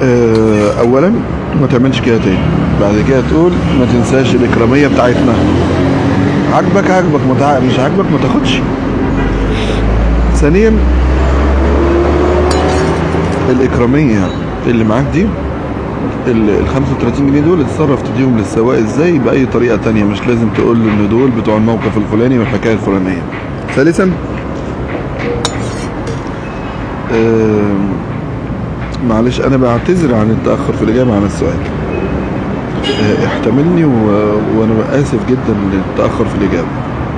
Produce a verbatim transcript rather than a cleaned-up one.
آه، اولا ما تعملش كده تاني. بعد كده تقول ما تنساش الاكراميه بتاعتنا. عاجبك عاجبك، متع... مش عاجبك ما تاخدش. ثانيا الاكراميه اللي معاك دي، ال خمسة وتلاتين جنيه دول اتصرف تديهم للسواق ازاي باي طريقه تانية، مش لازم تقول له ان دول بتوع الموقف الفلاني والحكايه الفلانيه. ثالثا آه معلش انا بعتذر عن التاخر في الاجابه عن السؤال. اه احتملني و... وانا اسف جدا للتاخر في الاجابه.